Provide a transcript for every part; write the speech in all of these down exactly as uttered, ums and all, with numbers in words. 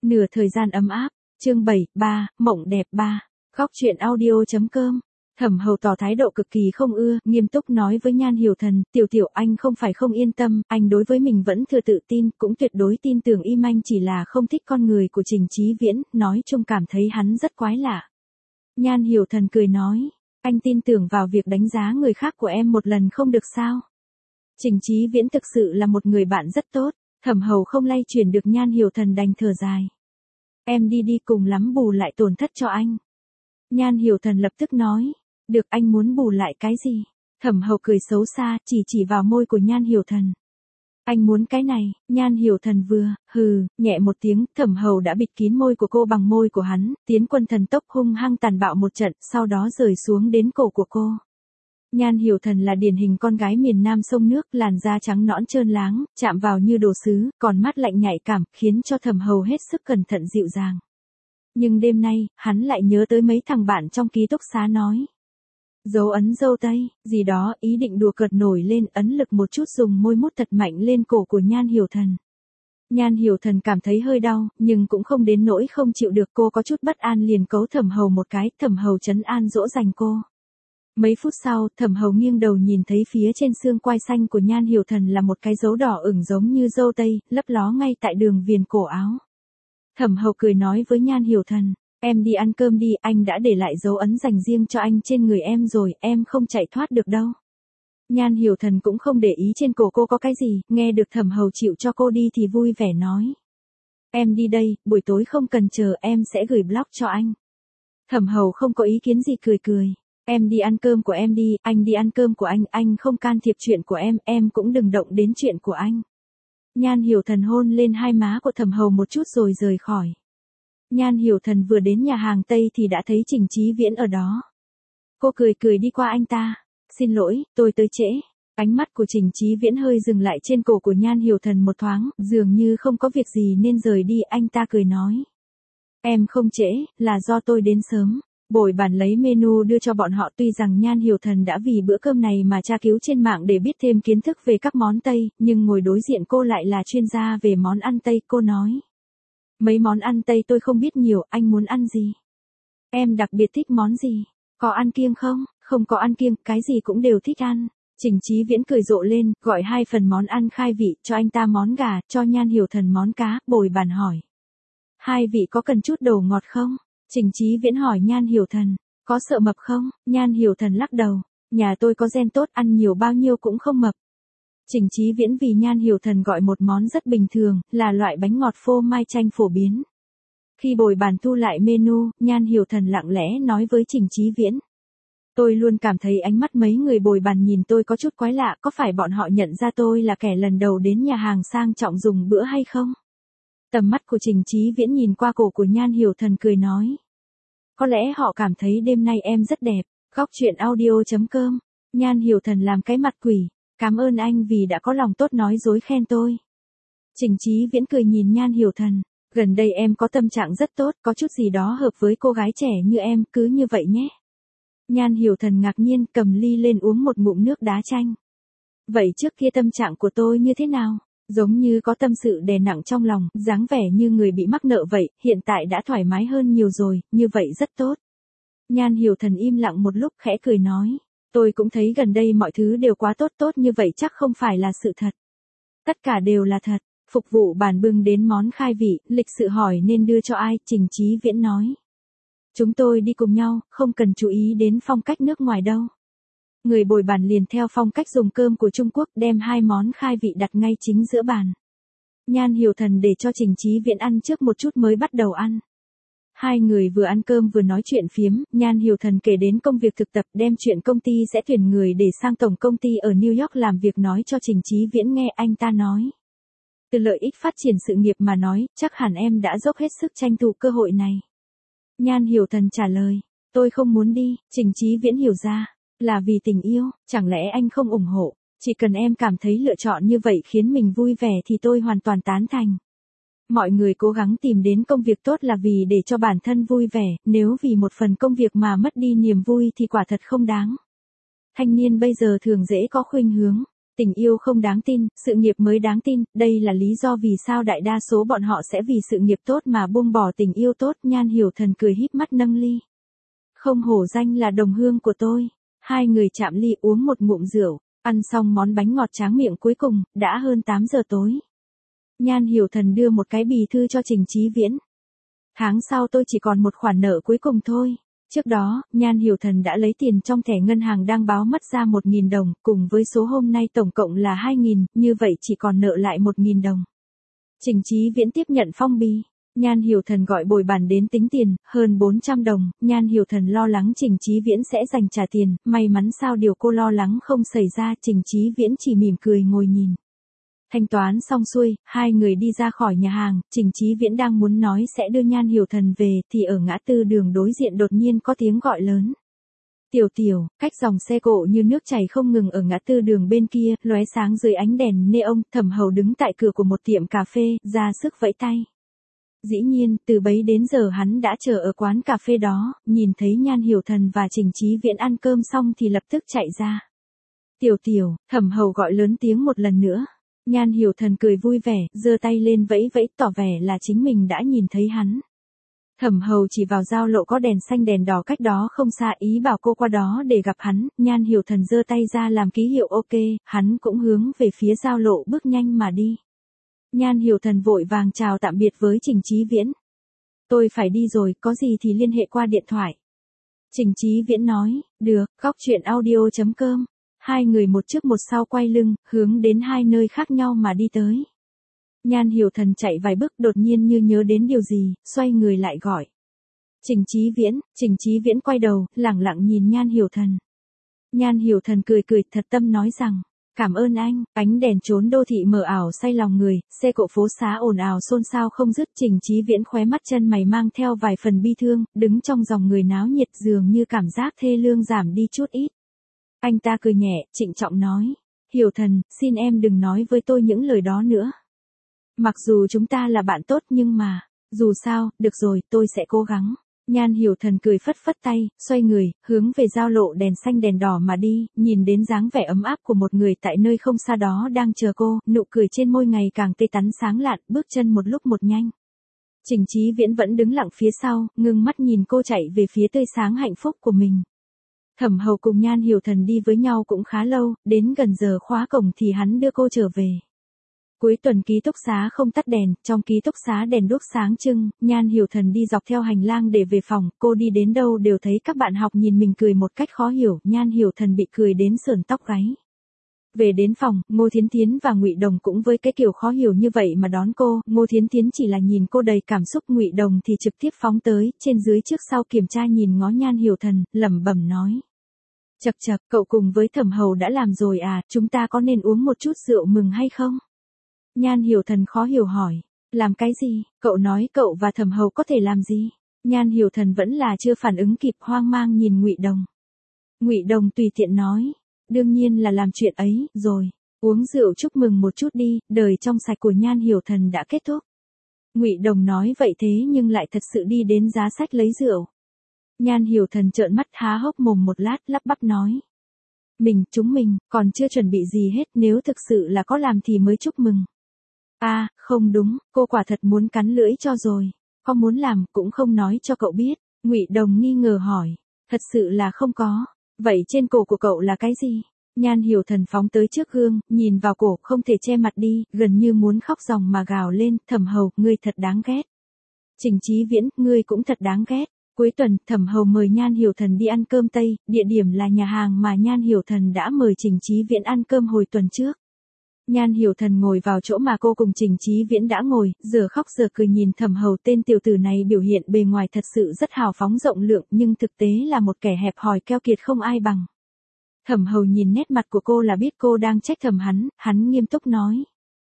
Nửa thời gian ấm áp, chương bảy, ba, mộng đẹp ba, khóc chuyện audio.com. Thẩm Hầu tỏ thái độ cực kỳ không ưa, nghiêm túc nói với Nhan Hiểu Thần, tiểu tiểu anh không phải không yên tâm, anh đối với mình vẫn thừa tự tin, cũng tuyệt đối tin tưởng Y Manh chỉ là không thích con người của Trình Chí Viễn, nói chung cảm thấy hắn rất quái lạ. Nhan Hiểu Thần cười nói, anh tin tưởng vào việc đánh giá người khác của em một lần không được sao? Trình Chí Viễn thực sự là một người bạn rất tốt, Thẩm Hầu không lay chuyển được Nhan Hiểu Thần đành thở dài. Em đi đi cùng lắm bù lại tổn thất cho anh. Nhan Hiểu Thần lập tức nói, được anh muốn bù lại cái gì? Thẩm Hầu cười xấu xa, chỉ chỉ vào môi của Nhan Hiểu Thần. Anh muốn cái này, Nhan Hiểu Thần vừa, hừ, nhẹ một tiếng, Thẩm Hầu đã bịt kín môi của cô bằng môi của hắn, tiến quân thần tốc hung hăng tàn bạo một trận, sau đó rời xuống đến cổ của cô. Nhan Hiểu Thần là điển hình con gái miền Nam sông nước, làn da trắng nõn trơn láng, chạm vào như đồ sứ, còn mắt lạnh nhạy cảm, khiến cho Thẩm Hầu hết sức cẩn thận dịu dàng. Nhưng đêm nay, hắn lại nhớ tới mấy thằng bạn trong ký túc xá nói. Dấu ấn dâu tây, gì đó, ý định đùa cợt nổi lên, ấn lực một chút dùng môi mút thật mạnh lên cổ của Nhan Hiểu Thần. Nhan Hiểu Thần cảm thấy hơi đau, nhưng cũng không đến nỗi không chịu được, cô có chút bất an liền cấu Thẩm Hầu một cái, Thẩm Hầu trấn an dỗ dành cô. Mấy phút sau, Thẩm Hầu nghiêng đầu nhìn thấy phía trên xương quai xanh của Nhan Hiểu Thần là một cái dấu đỏ ửng giống như dâu tây, lấp ló ngay tại đường viền cổ áo. Thẩm Hầu cười nói với Nhan Hiểu Thần, em đi ăn cơm đi, anh đã để lại dấu ấn dành riêng cho anh trên người em rồi, em không chạy thoát được đâu. Nhan Hiểu Thần cũng không để ý trên cổ cô có cái gì, nghe được Thẩm Hầu chịu cho cô đi thì vui vẻ nói. Em đi đây, buổi tối không cần chờ, em sẽ gửi blog cho anh. Thẩm Hầu không có ý kiến gì cười cười. Em đi ăn cơm của em đi, anh đi ăn cơm của anh, anh không can thiệp chuyện của em, em cũng đừng động đến chuyện của anh. Nhan Hiểu Thần hôn lên hai má của Thẩm Hầu một chút rồi rời khỏi. Nhan Hiểu Thần vừa đến nhà hàng Tây thì đã thấy Trình Chí Viễn ở đó. Cô cười cười đi qua anh ta. Xin lỗi, tôi tới trễ. Ánh mắt của Trình Chí Viễn hơi dừng lại trên cổ của Nhan Hiểu Thần một thoáng, dường như không có việc gì nên rời đi, anh ta cười nói. Em không trễ, là do tôi đến sớm. Bồi bàn lấy menu đưa cho bọn họ, tuy rằng Nhan Hiểu Thần đã vì bữa cơm này mà tra cứu trên mạng để biết thêm kiến thức về các món Tây, nhưng ngồi đối diện cô lại là chuyên gia về món ăn Tây, cô nói. Mấy món ăn Tây tôi không biết nhiều, anh muốn ăn gì? Em đặc biệt thích món gì? Có ăn kiêng không? Không có ăn kiêng, cái gì cũng đều thích ăn. Trình Chí Viễn cười rộ lên, gọi hai phần món ăn khai vị, cho anh ta món gà, cho Nhan Hiểu Thần món cá, bồi bàn hỏi. Hai vị có cần chút đồ ngọt không? Trình Chí Viễn hỏi Nhan Hiểu Thần, có sợ mập không? Nhan Hiểu Thần lắc đầu, nhà tôi có gen tốt, ăn nhiều bao nhiêu cũng không mập. Trình Chí Viễn vì Nhan Hiểu Thần gọi một món rất bình thường, là loại bánh ngọt phô mai chanh phổ biến. Khi bồi bàn thu lại menu, Nhan Hiểu Thần lặng lẽ nói với Trình Chí Viễn. Tôi luôn cảm thấy ánh mắt mấy người bồi bàn nhìn tôi có chút quái lạ, có phải bọn họ nhận ra tôi là kẻ lần đầu đến nhà hàng sang trọng dùng bữa hay không? Tầm mắt của Trình Chí Viễn nhìn qua cổ của Nhan Hiểu Thần cười nói. Có lẽ họ cảm thấy đêm nay em rất đẹp, khóc chuyện audio.com. Nhan Hiểu Thần làm cái mặt quỷ, cảm ơn anh vì đã có lòng tốt nói dối khen tôi. Trình Chí Viễn cười nhìn Nhan Hiểu Thần, gần đây em có tâm trạng rất tốt, có chút gì đó hợp với cô gái trẻ như em, cứ như vậy nhé. Nhan Hiểu Thần ngạc nhiên cầm ly lên uống một ngụm nước đá chanh. Vậy trước kia tâm trạng của tôi như thế nào? Giống như có tâm sự đè nặng trong lòng, dáng vẻ như người bị mắc nợ vậy, hiện tại đã thoải mái hơn nhiều rồi, như vậy rất tốt. Nhan Hiểu Thần im lặng một lúc khẽ cười nói, tôi cũng thấy gần đây mọi thứ đều quá tốt, tốt như vậy chắc không phải là sự thật. Tất cả đều là thật. Phục vụ bàn bưng đến món khai vị, lịch sự hỏi nên đưa cho ai, Trình Chí Viễn nói. Chúng tôi đi cùng nhau, không cần chú ý đến phong cách nước ngoài đâu. Người bồi bàn liền theo phong cách dùng cơm của Trung Quốc, đem hai món khai vị đặt ngay chính giữa bàn. Nhan Hiểu Thần để cho Trình Chí Viễn ăn trước một chút mới bắt đầu ăn. Hai người vừa ăn cơm vừa nói chuyện phiếm, Nhan Hiểu Thần kể đến công việc thực tập, đem chuyện công ty sẽ tuyển người để sang tổng công ty ở New York làm việc nói cho Trình Chí Viễn nghe, anh ta nói. Từ lợi ích phát triển sự nghiệp mà nói, chắc hẳn em đã dốc hết sức tranh thủ cơ hội này. Nhan Hiểu Thần trả lời, tôi không muốn đi. Trình Chí Viễn hiểu ra. Là vì tình yêu, chẳng lẽ anh không ủng hộ, chỉ cần em cảm thấy lựa chọn như vậy khiến mình vui vẻ thì tôi hoàn toàn tán thành. Mọi người cố gắng tìm đến công việc tốt là vì để cho bản thân vui vẻ, nếu vì một phần công việc mà mất đi niềm vui thì quả thật không đáng. Thanh niên bây giờ thường dễ có khuynh hướng, Tình yêu không đáng tin, sự nghiệp mới đáng tin, đây là lý do vì sao đại đa số bọn họ sẽ vì sự nghiệp tốt mà buông bỏ tình yêu tốt. Nhan Hiểu Thần cười híp mắt nâng ly. Không hổ danh là đồng hương của tôi. Hai người chạm ly uống một ngụm rượu, ăn xong món bánh ngọt tráng miệng cuối cùng, đã hơn tám giờ tối. Nhan Hiểu Thần đưa một cái bì thư cho Trình Chí Viễn. Tháng sau tôi chỉ còn một khoản nợ cuối cùng thôi. Trước đó, Nhan Hiểu Thần đã lấy tiền trong thẻ ngân hàng đang báo mất ra một nghìn đồng, cùng với số hôm nay tổng cộng là hai nghìn, như vậy chỉ còn nợ lại một nghìn đồng. Trình Chí Viễn tiếp nhận phong bì. Nhan Hiểu Thần gọi bồi bàn đến tính tiền, hơn bốn trăm đồng. Nhan Hiểu Thần lo lắng Trình Chí Viễn sẽ dành trả tiền, may mắn sao điều cô lo lắng không xảy ra. Trình Chí Viễn chỉ mỉm cười ngồi nhìn. Thanh toán xong xuôi, hai người đi ra khỏi nhà hàng. Trình Chí Viễn đang muốn nói sẽ đưa Nhan Hiểu Thần về, thì ở ngã tư đường đối diện đột nhiên có tiếng gọi lớn. Tiểu Tiểu, cách dòng xe cộ như nước chảy không ngừng ở ngã tư đường bên kia, lóe sáng dưới ánh đèn neon. Thẩm Hầu đứng tại cửa của một tiệm cà phê, ra sức vẫy tay. Dĩ nhiên, từ bấy đến giờ hắn đã chờ ở quán cà phê đó, nhìn thấy Nhan Hiểu Thần và Trình Chí Viễn ăn cơm xong thì lập tức chạy ra. Tiểu Tiểu, Thẩm Hầu gọi lớn tiếng một lần nữa. Nhan Hiểu Thần cười vui vẻ, giơ tay lên vẫy vẫy tỏ vẻ là chính mình đã nhìn thấy hắn. Thẩm Hầu chỉ vào giao lộ có đèn xanh đèn đỏ cách đó không xa, ý bảo cô qua đó để gặp hắn. Nhan Hiểu Thần giơ tay ra làm ký hiệu ok, hắn cũng hướng về phía giao lộ bước nhanh mà đi. Nhan Hiểu Thần vội vàng chào tạm biệt với Trình Chí Viễn. Tôi phải đi rồi, có gì thì liên hệ qua điện thoại. Trình Chí Viễn nói, được. Góc truyện audio chấm com. Hai người một trước một sau quay lưng, hướng đến hai nơi khác nhau mà đi tới. Nhan Hiểu Thần chạy vài bước đột nhiên như nhớ đến điều gì, xoay người lại gọi. Trình Chí Viễn. Trình Chí Viễn quay đầu, lẳng lặng nhìn Nhan Hiểu Thần. Nhan Hiểu Thần cười cười thật tâm nói rằng, cảm ơn anh. Ánh đèn trốn đô thị mờ ảo say lòng người, xe cộ phố xá ồn ào xôn xao không dứt. Trình Chí Viễn khóe mắt chân mày mang theo vài phần bi thương, đứng trong dòng người náo nhiệt dường như cảm giác thê lương giảm đi chút ít. Anh ta cười nhẹ, trịnh trọng nói, Hiểu Thần, xin em đừng nói với tôi những lời đó nữa. Mặc dù chúng ta là bạn tốt nhưng mà, dù sao, được rồi, tôi sẽ cố gắng. Nhan Hiểu Thần cười phất phất tay, xoay người, hướng về giao lộ đèn xanh đèn đỏ mà đi, nhìn đến dáng vẻ ấm áp của một người tại nơi không xa đó đang chờ cô, nụ cười trên môi ngày càng tươi tắn sáng lạn, bước chân một lúc một nhanh. Trình Chí Viễn vẫn đứng lặng phía sau, ngưng mắt nhìn cô chạy về phía tươi sáng hạnh phúc của mình. Thẩm Hầu cùng Nhan Hiểu Thần đi với nhau cũng khá lâu, đến gần giờ khóa cổng thì hắn đưa cô trở về. Cuối tuần ký túc xá không tắt đèn, trong ký túc xá đèn đuốc sáng trưng. Nhan Hiểu Thần đi dọc theo hành lang để về phòng, cô đi đến đâu đều thấy các bạn học nhìn mình cười một cách khó hiểu, Nhan Hiểu Thần bị cười đến sởn tóc gáy. Về đến phòng, Ngô Thiến Thiến và Ngụy Đồng cũng với cái kiểu khó hiểu như vậy mà đón cô. Ngô Thiến Thiến chỉ là nhìn cô đầy cảm xúc, Ngụy Đồng thì trực tiếp phóng tới, trên dưới trước sau kiểm tra nhìn ngó Nhan Hiểu Thần, lẩm bẩm nói. Chậc chậc, cậu cùng với Thẩm Hầu đã làm rồi à, chúng ta có nên uống một chút rượu mừng hay không? Nhan Hiểu Thần khó hiểu hỏi. Làm cái gì? Cậu nói cậu và Thẩm Hầu có thể làm gì? Nhan Hiểu Thần vẫn là chưa phản ứng kịp, hoang mang nhìn Ngụy Đồng. Ngụy Đồng tùy tiện nói. Đương nhiên là làm chuyện ấy, rồi. Uống rượu chúc mừng một chút đi, đời trong sạch của Nhan Hiểu Thần đã kết thúc. Ngụy Đồng nói vậy thế nhưng lại thật sự đi đến giá sách lấy rượu. Nhan Hiểu Thần trợn mắt há hốc mồm một lát, lắp bắp nói. Mình, chúng mình, còn chưa chuẩn bị gì hết, nếu thực sự là có làm thì mới chúc mừng. À, không đúng, cô quả thật muốn cắn lưỡi cho rồi. Có muốn làm, cũng không nói cho cậu biết. Ngụy Đồng nghi ngờ hỏi. Thật sự là không có. Vậy trên cổ của cậu là cái gì? Nhan Hiểu Thần phóng tới trước gương, nhìn vào cổ, không thể che mặt đi, gần như muốn khóc ròng mà gào lên. Thẩm Hầu, ngươi thật đáng ghét. Trình Chí Viễn, ngươi cũng thật đáng ghét. Cuối tuần, Thẩm Hầu mời Nhan Hiểu Thần đi ăn cơm Tây, địa điểm là nhà hàng mà Nhan Hiểu Thần đã mời Trình Chí Viễn ăn cơm hồi tuần trước. Nhan Hiểu Thần ngồi vào chỗ mà cô cùng Trình Chí Viễn đã ngồi, giờ khóc giờ cười nhìn Thẩm Hầu, tên tiểu tử này biểu hiện bề ngoài thật sự rất hào phóng rộng lượng nhưng thực tế là một kẻ hẹp hòi keo kiệt không ai bằng. Thẩm Hầu nhìn nét mặt của cô là biết cô đang trách thầm hắn, hắn nghiêm túc nói.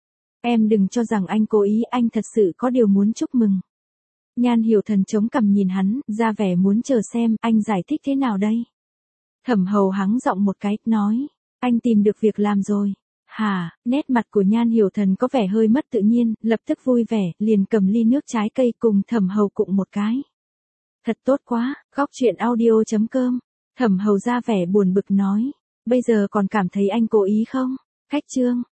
Em đừng cho rằng anh cố ý, anh thật sự có điều muốn chúc mừng. Nhan Hiểu Thần chống cằm nhìn hắn, ra vẻ muốn chờ xem anh giải thích thế nào đây. Thẩm Hầu hắng giọng một cái, nói, anh tìm được việc làm rồi. Hả, nét mặt của Nhan Hiểu Thần có vẻ hơi mất tự nhiên, lập tức vui vẻ, liền cầm ly nước trái cây cùng Thẩm Hầu cụng một cái. Thật tốt quá, góc truyện audio chấm com. Thẩm Hầu ra vẻ buồn bực nói, bây giờ còn cảm thấy anh cố ý không? Khách trương.